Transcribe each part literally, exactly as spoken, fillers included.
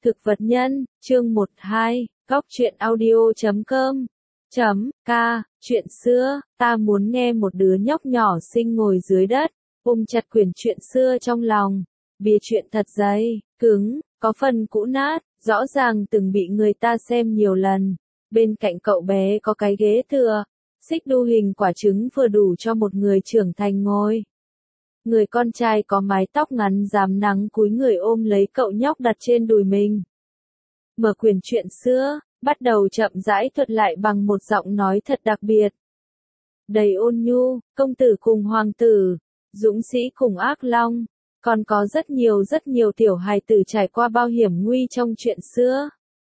Thực vật nhân, chương một hai, góc truyện audio chấm com. Chấm, ca, chuyện xưa, ta muốn nghe một đứa nhóc nhỏ xinh ngồi dưới đất, ôm chặt quyển chuyện xưa trong lòng. Bìa chuyện thật dày, cứng, có phần cũ nát, rõ ràng từng bị người ta xem nhiều lần. Bên cạnh cậu bé có cái ghế tựa, xích đu hình quả trứng vừa đủ cho một người trưởng thành ngồi. Người con trai có mái tóc ngắn rám nắng cúi người ôm lấy cậu nhóc đặt trên đùi mình. Mở quyển chuyện xưa, bắt đầu chậm rãi thuật lại bằng một giọng nói thật đặc biệt. Đầy ôn nhu, công tử cùng hoàng tử, dũng sĩ cùng ác long, còn có rất nhiều rất nhiều tiểu hài tử trải qua bao hiểm nguy trong chuyện xưa.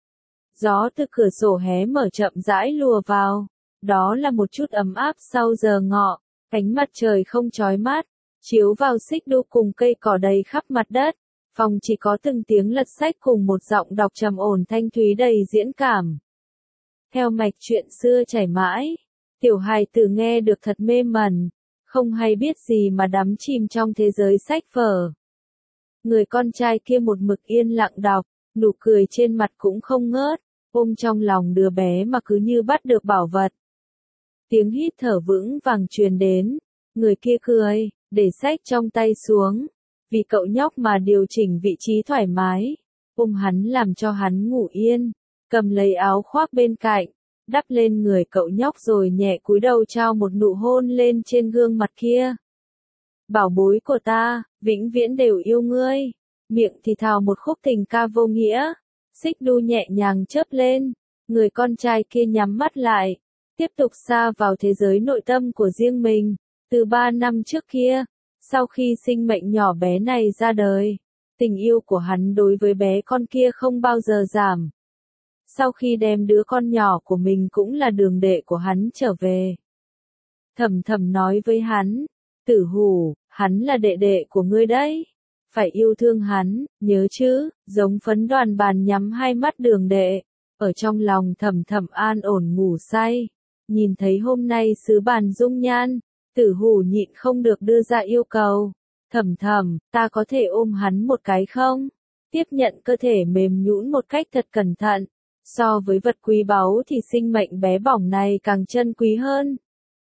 Gió từ cửa sổ hé mở chậm rãi lùa vào, đó là một chút ấm áp sau giờ ngọ, ánh mặt trời không chói mắt, chiếu vào xích đu cùng cây cỏ đầy khắp mặt đất. Phòng chỉ có từng tiếng lật sách cùng một giọng đọc trầm ổn thanh thúy đầy diễn cảm. Theo mạch chuyện xưa chảy mãi, tiểu hài tử nghe được thật mê mẩn, không hay biết gì mà đắm chìm trong thế giới sách vở. Người con trai kia một mực yên lặng đọc, nụ cười trên mặt cũng không ngớt, ôm trong lòng đứa bé mà cứ như bắt được bảo vật. Tiếng hít thở vững vàng truyền đến, người kia cười, để sách trong tay xuống. Vì cậu nhóc mà điều chỉnh vị trí thoải mái, ôm hắn làm cho hắn ngủ yên, cầm lấy áo khoác bên cạnh, đắp lên người cậu nhóc rồi nhẹ cúi đầu trao một nụ hôn lên trên gương mặt kia. Bảo bối của ta, vĩnh viễn đều yêu ngươi, miệng thì thào một khúc tình ca vô nghĩa, xích đu nhẹ nhàng chớp lên, người con trai kia nhắm mắt lại, tiếp tục xa vào thế giới nội tâm của riêng mình, từ ba năm trước kia. Sau khi sinh mệnh nhỏ bé này ra đời, tình yêu của hắn đối với bé con kia không bao giờ giảm. Sau khi đem đứa con nhỏ của mình cũng là đường đệ của hắn trở về. Thầm thầm nói với hắn, Tử Hủ, hắn là đệ đệ của ngươi đấy. Phải yêu thương hắn, nhớ chứ, giống phấn đoàn bàn nhắm hai mắt đường đệ. Ở trong lòng thầm thầm an ổn ngủ say. Nhìn thấy hôm nay sứ bàn dung nhan. Tử Hủ nhịn không được đưa ra yêu cầu. Thầm thầm, ta có thể ôm hắn một cái không? Tiếp nhận cơ thể mềm nhũn một cách thật cẩn thận. So với vật quý báu thì sinh mệnh bé bỏng này càng chân quý hơn.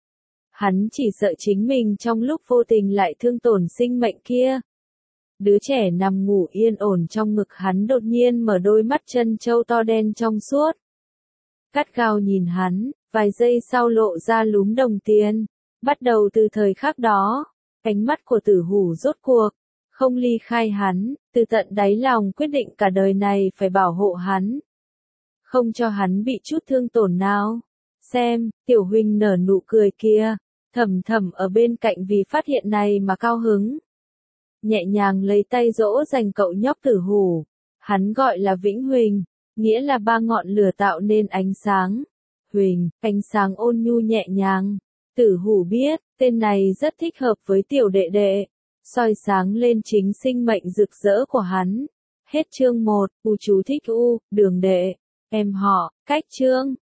Hắn chỉ sợ chính mình trong lúc vô tình lại thương tổn sinh mệnh kia. Đứa trẻ nằm ngủ yên ổn trong ngực hắn đột nhiên mở đôi mắt chân trâu to đen trong suốt. Gắt gao nhìn hắn, vài giây sau lộ ra lúm đồng tiền. Bắt đầu từ thời khắc đó, ánh mắt của Tử Hủ rốt cuộc, không ly khai hắn, từ tận đáy lòng quyết định cả đời này phải bảo hộ hắn. Không cho hắn bị chút thương tổn nào. Xem, tiểu huynh nở nụ cười kia, thầm thầm ở bên cạnh vì phát hiện này mà cao hứng. Nhẹ nhàng lấy tay dỗ dành cậu nhóc Tử Hủ, hắn gọi là Vĩnh Huỳnh, nghĩa là ba ngọn lửa tạo nên ánh sáng. Huỳnh, ánh sáng ôn nhu nhẹ nhàng. Tử Hủ biết, tên này rất thích hợp với tiểu đệ đệ, soi sáng lên chính sinh mệnh rực rỡ của hắn. Hết chương một, u chú thích u, đường đệ, em họ, cách chương.